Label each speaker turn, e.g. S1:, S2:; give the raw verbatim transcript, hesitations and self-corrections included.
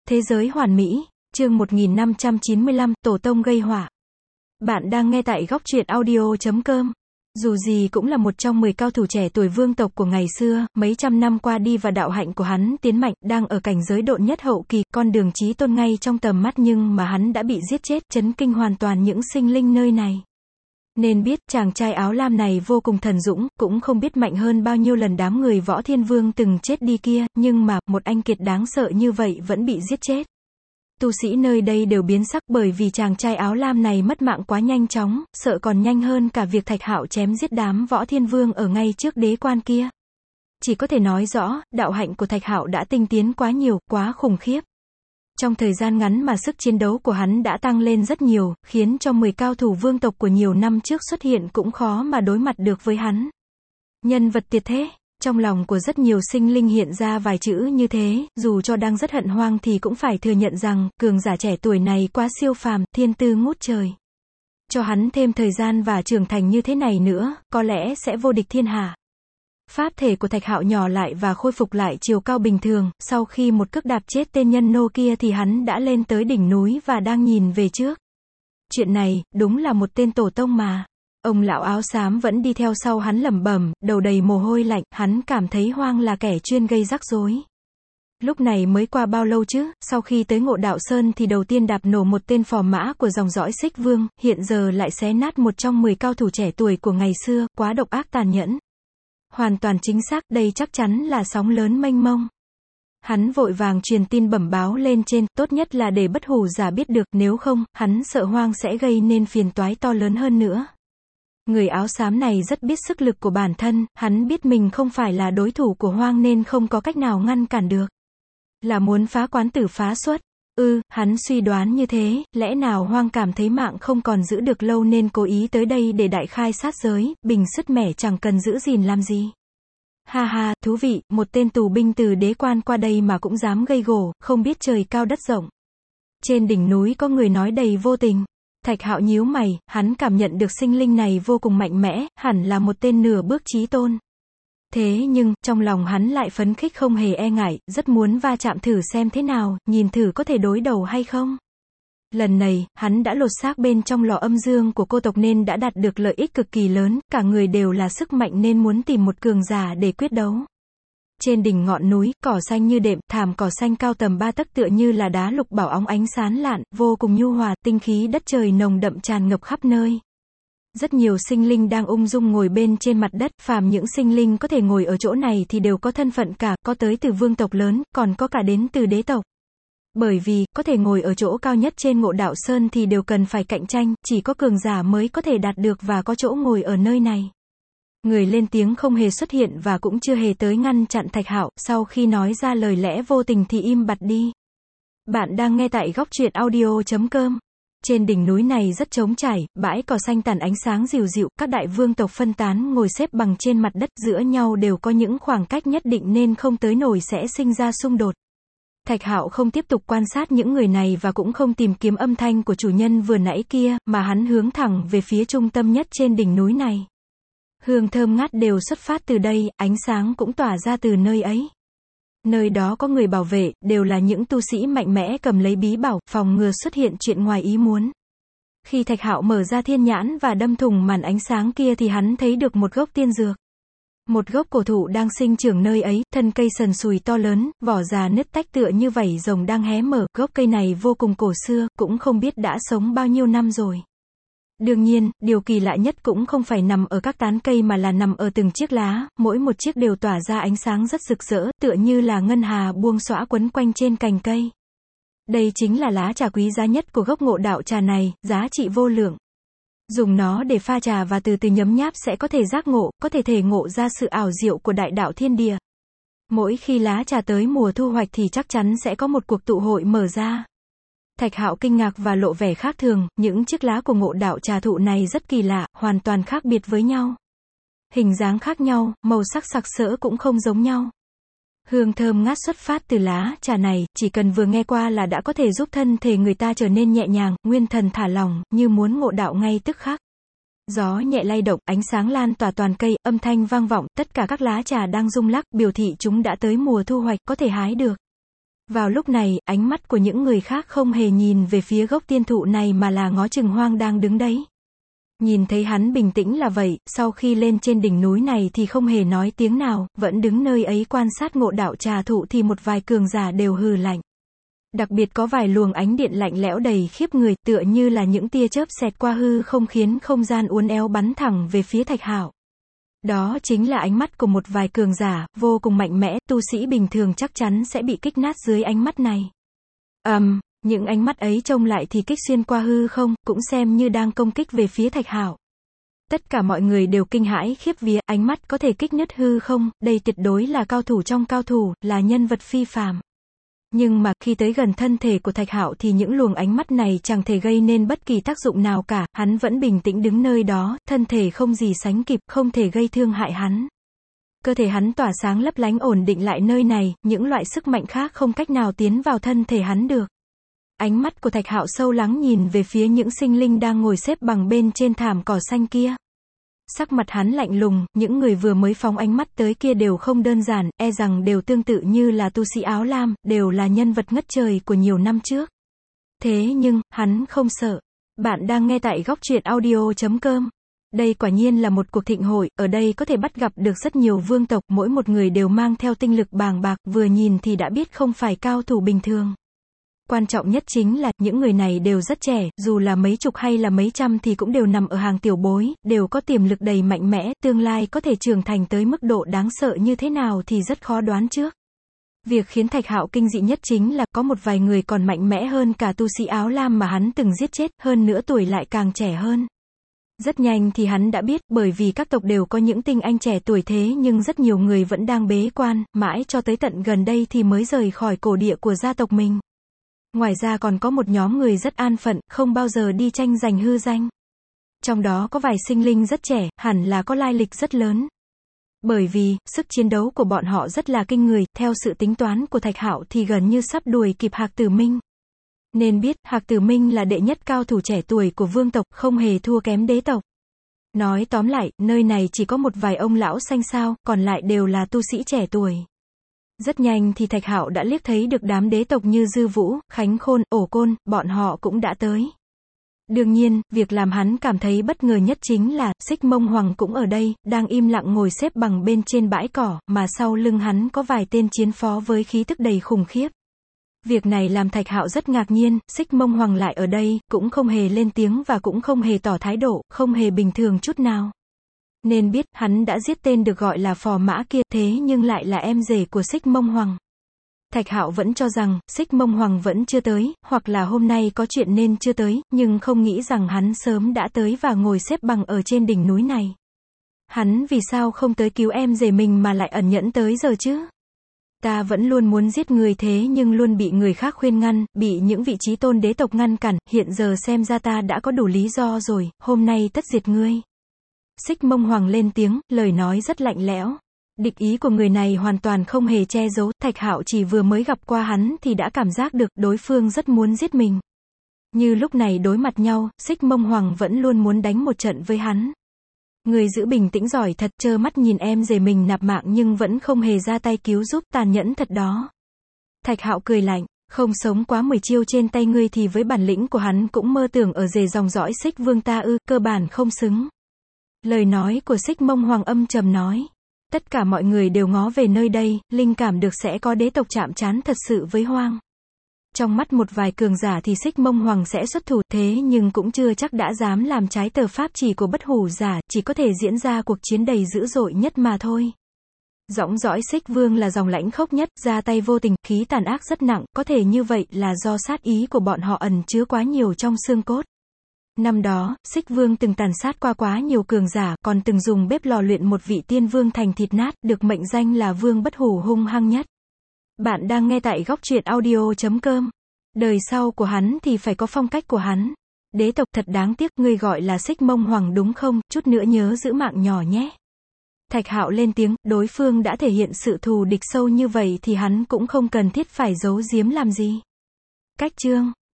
S1: Thế giới hoàn mỹ, chương một nghìn năm trăm chín mươi lăm, Tổ tông gây họa. Bạn đang nghe tại góc truyện audio chấm com. Dù gì cũng là một trong mười cao thủ trẻ tuổi vương tộc của ngày xưa, mấy trăm năm qua đi và đạo hạnh của hắn tiến mạnh, đang ở cảnh giới độn nhất hậu kỳ, con đường chí tôn ngay trong tầm mắt nhưng mà hắn đã bị giết chết, chấn kinh hoàn toàn những sinh linh nơi này. Nên biết, chàng trai áo lam này vô cùng thần dũng, cũng không biết mạnh hơn bao nhiêu lần đám người Võ Thiên Vương từng chết đi kia, nhưng mà, một anh kiệt đáng sợ như vậy vẫn bị giết chết. Tu sĩ nơi đây đều biến sắc bởi vì chàng trai áo lam này mất mạng quá nhanh chóng, sợ còn nhanh hơn cả việc Thạch Hạo chém giết đám Võ Thiên Vương ở ngay trước đế quan kia. Chỉ có thể nói rõ, đạo hạnh của Thạch Hạo đã tinh tiến quá nhiều, quá khủng khiếp. Trong thời gian ngắn mà sức chiến đấu của hắn đã tăng lên rất nhiều, khiến cho mười cao thủ vương tộc của nhiều năm trước xuất hiện cũng khó mà đối mặt được với hắn. Nhân vật tuyệt thế. Trong lòng của rất nhiều sinh linh hiện ra vài chữ như thế, dù cho đang rất hận hoang thì cũng phải thừa nhận rằng, cường giả trẻ tuổi này quá siêu phàm, thiên tư ngút trời. Cho hắn thêm thời gian và trưởng thành như thế này nữa, có lẽ sẽ vô địch thiên hạ. Pháp thể của Thạch Hạo nhỏ lại và khôi phục lại chiều cao bình thường, sau khi một cước đạp chết tên nhân nô kia thì hắn đã lên tới đỉnh núi và đang nhìn về trước. Chuyện này, đúng là một tên tổ tông mà. Ông lão áo xám vẫn đi theo sau hắn lẩm bẩm, đầu đầy mồ hôi lạnh, hắn cảm thấy Hoang là kẻ chuyên gây rắc rối. Lúc này mới qua bao lâu chứ, sau khi tới Ngộ Đạo Sơn thì đầu tiên đạp nổ một tên phò mã của dòng dõi Xích Vương, hiện giờ lại xé nát một trong mười cao thủ trẻ tuổi của ngày xưa, quá độc ác tàn nhẫn. Hoàn toàn chính xác, đây chắc chắn là sóng lớn mênh mông. Hắn vội vàng truyền tin bẩm báo lên trên, tốt nhất là để bất hủ giả biết được, nếu không, hắn sợ Hoang sẽ gây nên phiền toái to lớn hơn nữa. Người áo xám này rất biết sức lực của bản thân, hắn biết mình không phải là đối thủ của Hoang nên không có cách nào ngăn cản được. Là muốn phá quán tử phá xuất. Ừ, hắn suy đoán như thế, lẽ nào Hoang cảm thấy mạng không còn giữ được lâu nên cố ý tới đây để đại khai sát giới, bình sứt mẻ chẳng cần giữ gìn làm gì. Ha ha, thú vị, một tên tù binh từ đế quan qua đây mà cũng dám gây gổ, không biết trời cao đất rộng. Trên đỉnh núi có người nói đầy vô tình. Thạch Hạo nhíu mày, hắn cảm nhận được sinh linh này vô cùng mạnh mẽ, hẳn là một tên nửa bước chí tôn. Thế nhưng, trong lòng hắn lại phấn khích không hề e ngại, rất muốn va chạm thử xem thế nào, nhìn thử có thể đối đầu hay không. Lần này, hắn đã lột xác bên trong lò âm dương của cô tộc nên đã đạt được lợi ích cực kỳ lớn, cả người đều là sức mạnh nên muốn tìm một cường giả để quyết đấu. Trên đỉnh ngọn núi, cỏ xanh như đệm, thảm cỏ xanh cao tầm ba tấc tựa như là đá lục bảo óng ánh sáng lạn, vô cùng nhu hòa, tinh khí đất trời nồng đậm tràn ngập khắp nơi. Rất nhiều sinh linh đang ung dung ngồi bên trên mặt đất, phàm những sinh linh có thể ngồi ở chỗ này thì đều có thân phận cả, có tới từ vương tộc lớn, còn có cả đến từ đế tộc. Bởi vì, có thể ngồi ở chỗ cao nhất trên Ngộ Đạo Sơn thì đều cần phải cạnh tranh, chỉ có cường giả mới có thể đạt được và có chỗ ngồi ở nơi này. Người lên tiếng không hề xuất hiện và cũng chưa hề tới ngăn chặn Thạch Hạo, sau khi nói ra lời lẽ vô tình thì im bặt đi. Bạn đang nghe tại góc truyện audio chấm com. Trên đỉnh núi này rất trống trải, bãi cỏ xanh tàn ánh sáng dịu dịu, các đại vương tộc phân tán ngồi xếp bằng trên mặt đất, giữa nhau đều có những khoảng cách nhất định nên không tới nổi sẽ sinh ra xung đột. Thạch Hạo không tiếp tục quan sát những người này và cũng không tìm kiếm âm thanh của chủ nhân vừa nãy kia, mà hắn hướng thẳng về phía trung tâm nhất trên đỉnh núi này. Hương thơm ngát đều xuất phát từ đây, ánh sáng cũng tỏa ra từ nơi ấy. Nơi đó có người bảo vệ, đều là những tu sĩ mạnh mẽ cầm lấy bí bảo, phòng ngừa xuất hiện chuyện ngoài ý muốn. Khi Thạch Hạo mở ra thiên nhãn và đâm thủng màn ánh sáng kia thì hắn thấy được một gốc tiên dược. Một gốc cổ thụ đang sinh trưởng nơi ấy, thân cây sần sùi to lớn, vỏ già nứt tách tựa như vảy rồng đang hé mở, gốc cây này vô cùng cổ xưa, cũng không biết đã sống bao nhiêu năm rồi. Đương nhiên, điều kỳ lạ nhất cũng không phải nằm ở các tán cây mà là nằm ở từng chiếc lá, mỗi một chiếc đều tỏa ra ánh sáng rất rực rỡ, tựa như là ngân hà buông xõa quấn quanh trên cành cây. Đây chính là lá trà quý giá nhất của gốc Ngộ Đạo trà này, giá trị vô lượng. Dùng nó để pha trà và từ từ nhấm nháp sẽ có thể giác ngộ, có thể thể ngộ ra sự ảo diệu của đại đạo thiên địa. Mỗi khi lá trà tới mùa thu hoạch thì chắc chắn sẽ có một cuộc tụ hội mở ra. Thạch Hạo kinh ngạc và lộ vẻ khác thường, những chiếc lá của Ngộ Đạo trà thụ này rất kỳ lạ, hoàn toàn khác biệt với nhau. Hình dáng khác nhau, màu sắc sặc sỡ cũng không giống nhau. Hương thơm ngát xuất phát từ lá trà này, chỉ cần vừa nghe qua là đã có thể giúp thân thể người ta trở nên nhẹ nhàng, nguyên thần thả lỏng, như muốn ngộ đạo ngay tức khắc. Gió nhẹ lay động, ánh sáng lan tỏa toàn cây, âm thanh vang vọng, tất cả các lá trà đang rung lắc, biểu thị chúng đã tới mùa thu hoạch, có thể hái được. Vào lúc này, ánh mắt của những người khác không hề nhìn về phía gốc tiên thụ này mà là ngó chừng Hoang đang đứng đấy. Nhìn thấy hắn bình tĩnh là vậy, sau khi lên trên đỉnh núi này thì không hề nói tiếng nào, vẫn đứng nơi ấy quan sát ngộ đạo trà thụ thì một vài cường giả đều hừ lạnh. Đặc biệt có vài luồng ánh điện lạnh lẽo đầy khiếp người, tựa như là những tia chớp xẹt qua hư không khiến không gian uốn éo bắn thẳng về phía Thạch Hạo. Đó chính là ánh mắt của một vài cường giả, vô cùng mạnh mẽ, tu sĩ bình thường chắc chắn sẽ bị kích nát dưới ánh mắt này. Ầm, um, những ánh mắt ấy trông lại thì kích xuyên qua hư không, cũng xem như đang công kích về phía Thạch Hạo. Tất cả mọi người đều kinh hãi khiếp vía, ánh mắt có thể kích nứt hư không, đây tuyệt đối là cao thủ trong cao thủ, là nhân vật phi phàm. Nhưng mà, khi tới gần thân thể của Thạch Hạo thì những luồng ánh mắt này chẳng thể gây nên bất kỳ tác dụng nào cả, hắn vẫn bình tĩnh đứng nơi đó, thân thể không gì sánh kịp, không thể gây thương hại hắn. Cơ thể hắn tỏa sáng lấp lánh ổn định lại nơi này, những loại sức mạnh khác không cách nào tiến vào thân thể hắn được. Ánh mắt của Thạch Hạo sâu lắng nhìn về phía những sinh linh đang ngồi xếp bằng bên trên thảm cỏ xanh kia. Sắc mặt hắn lạnh lùng, những người vừa mới phóng ánh mắt tới kia đều không đơn giản, e rằng đều tương tự như là tu sĩ áo lam, đều là nhân vật ngất trời của nhiều năm trước. Thế nhưng, hắn không sợ. Bạn đang nghe tại góc truyện audio chấm com. Đây quả nhiên là một cuộc thịnh hội, ở đây có thể bắt gặp được rất nhiều vương tộc, mỗi một người đều mang theo tinh lực bàng bạc, vừa nhìn thì đã biết không phải cao thủ bình thường. Quan trọng nhất chính là, những người này đều rất trẻ, dù là mấy chục hay là mấy trăm thì cũng đều nằm ở hàng tiểu bối, đều có tiềm lực đầy mạnh mẽ, tương lai có thể trưởng thành tới mức độ đáng sợ như thế nào thì rất khó đoán trước. Việc khiến Thạch Hạo kinh dị nhất chính là, có một vài người còn mạnh mẽ hơn cả tu sĩ áo lam mà hắn từng giết chết, hơn nữa tuổi lại càng trẻ hơn. Rất nhanh thì hắn đã biết, bởi vì các tộc đều có những tinh anh trẻ tuổi thế nhưng rất nhiều người vẫn đang bế quan, mãi cho tới tận gần đây thì mới rời khỏi cổ địa của gia tộc mình. Ngoài ra còn có một nhóm người rất an phận, không bao giờ đi tranh giành hư danh. Trong đó có vài sinh linh rất trẻ, hẳn là có lai lịch rất lớn. Bởi vì, sức chiến đấu của bọn họ rất là kinh người, theo sự tính toán của Thạch Hạo thì gần như sắp đuổi kịp Hạc Tử Minh. Nên biết, Hạc Tử Minh là đệ nhất cao thủ trẻ tuổi của vương tộc, không hề thua kém đế tộc. Nói tóm lại, nơi này chỉ có một vài ông lão xanh xao, còn lại đều là tu sĩ trẻ tuổi. Rất nhanh thì Thạch Hạo đã liếc thấy được đám đế tộc như Dư Vũ, Khánh Khôn, Ổ Côn, bọn họ cũng đã tới. Đương nhiên, việc làm hắn cảm thấy bất ngờ nhất chính là, Xích Mông Hoàng cũng ở đây, đang im lặng ngồi xếp bằng bên trên bãi cỏ, mà sau lưng hắn có vài tên chiến phó với khí tức đầy khủng khiếp. Việc này làm Thạch Hạo rất ngạc nhiên, Xích Mông Hoàng lại ở đây, cũng không hề lên tiếng và cũng không hề tỏ thái độ, không hề bình thường chút nào. Nên biết, hắn đã giết tên được gọi là Phò Mã kia, thế nhưng lại là em rể của Xích Mông Hoàng. Thạch Hạo vẫn cho rằng, Xích Mông Hoàng vẫn chưa tới, hoặc là hôm nay có chuyện nên chưa tới, nhưng không nghĩ rằng hắn sớm đã tới và ngồi xếp bằng ở trên đỉnh núi này. Hắn vì sao không tới cứu em rể mình mà lại ẩn nhẫn tới giờ chứ? Ta vẫn luôn muốn giết người thế nhưng luôn bị người khác khuyên ngăn, bị những vị trí tôn đế tộc ngăn cản, hiện giờ xem ra ta đã có đủ lý do rồi, hôm nay tất diệt ngươi. Xích Mông Hoàng lên tiếng, lời nói rất lạnh lẽo. Địch ý của người này hoàn toàn không hề che giấu, Thạch Hạo chỉ vừa mới gặp qua hắn thì đã cảm giác được đối phương rất muốn giết mình. Như lúc này đối mặt nhau, Xích Mông Hoàng vẫn luôn muốn đánh một trận với hắn. Người giữ bình tĩnh giỏi thật, trơ mắt nhìn em rể mình nạp mạng nhưng vẫn không hề ra tay cứu giúp, tàn nhẫn thật đó. Thạch Hạo cười lạnh, không sống quá mười chiêu trên tay ngươi thì với bản lĩnh của hắn cũng mơ tưởng ở rể dòng dõi Xích Vương ta ư, cơ bản không xứng. Lời nói của Xích Mông Hoàng âm trầm nói. Tất cả mọi người đều ngó về nơi đây, linh cảm được sẽ có đế tộc chạm trán thật sự với Hoang. Trong mắt một vài cường giả thì Xích Mông Hoàng sẽ xuất thủ, thế nhưng cũng chưa chắc đã dám làm trái tờ pháp chỉ của bất hủ giả, chỉ có thể diễn ra cuộc chiến đầy dữ dội nhất mà thôi. Dõng dõi Xích Vương là dòng lãnh khốc nhất, ra tay vô tình, khí tàn ác rất nặng, có thể như vậy là do sát ý của bọn họ ẩn chứa quá nhiều trong xương cốt. Năm đó, Xích Vương từng tàn sát qua quá nhiều cường giả, còn từng dùng bếp lò luyện một vị tiên vương thành thịt nát, được mệnh danh là vương bất hủ hung hăng nhất. Bạn đang nghe tại góc truyện audio chấm com. Đời sau của hắn thì phải có phong cách của hắn. Đế tộc thật đáng tiếc, ngươi gọi là Xích Mông Hoàng đúng không, chút nữa nhớ giữ mạng nhỏ nhé. Thạch Hạo lên tiếng, đối phương đã thể hiện sự thù địch sâu như vậy thì hắn cũng không cần thiết phải giấu giếm làm gì. Cách chương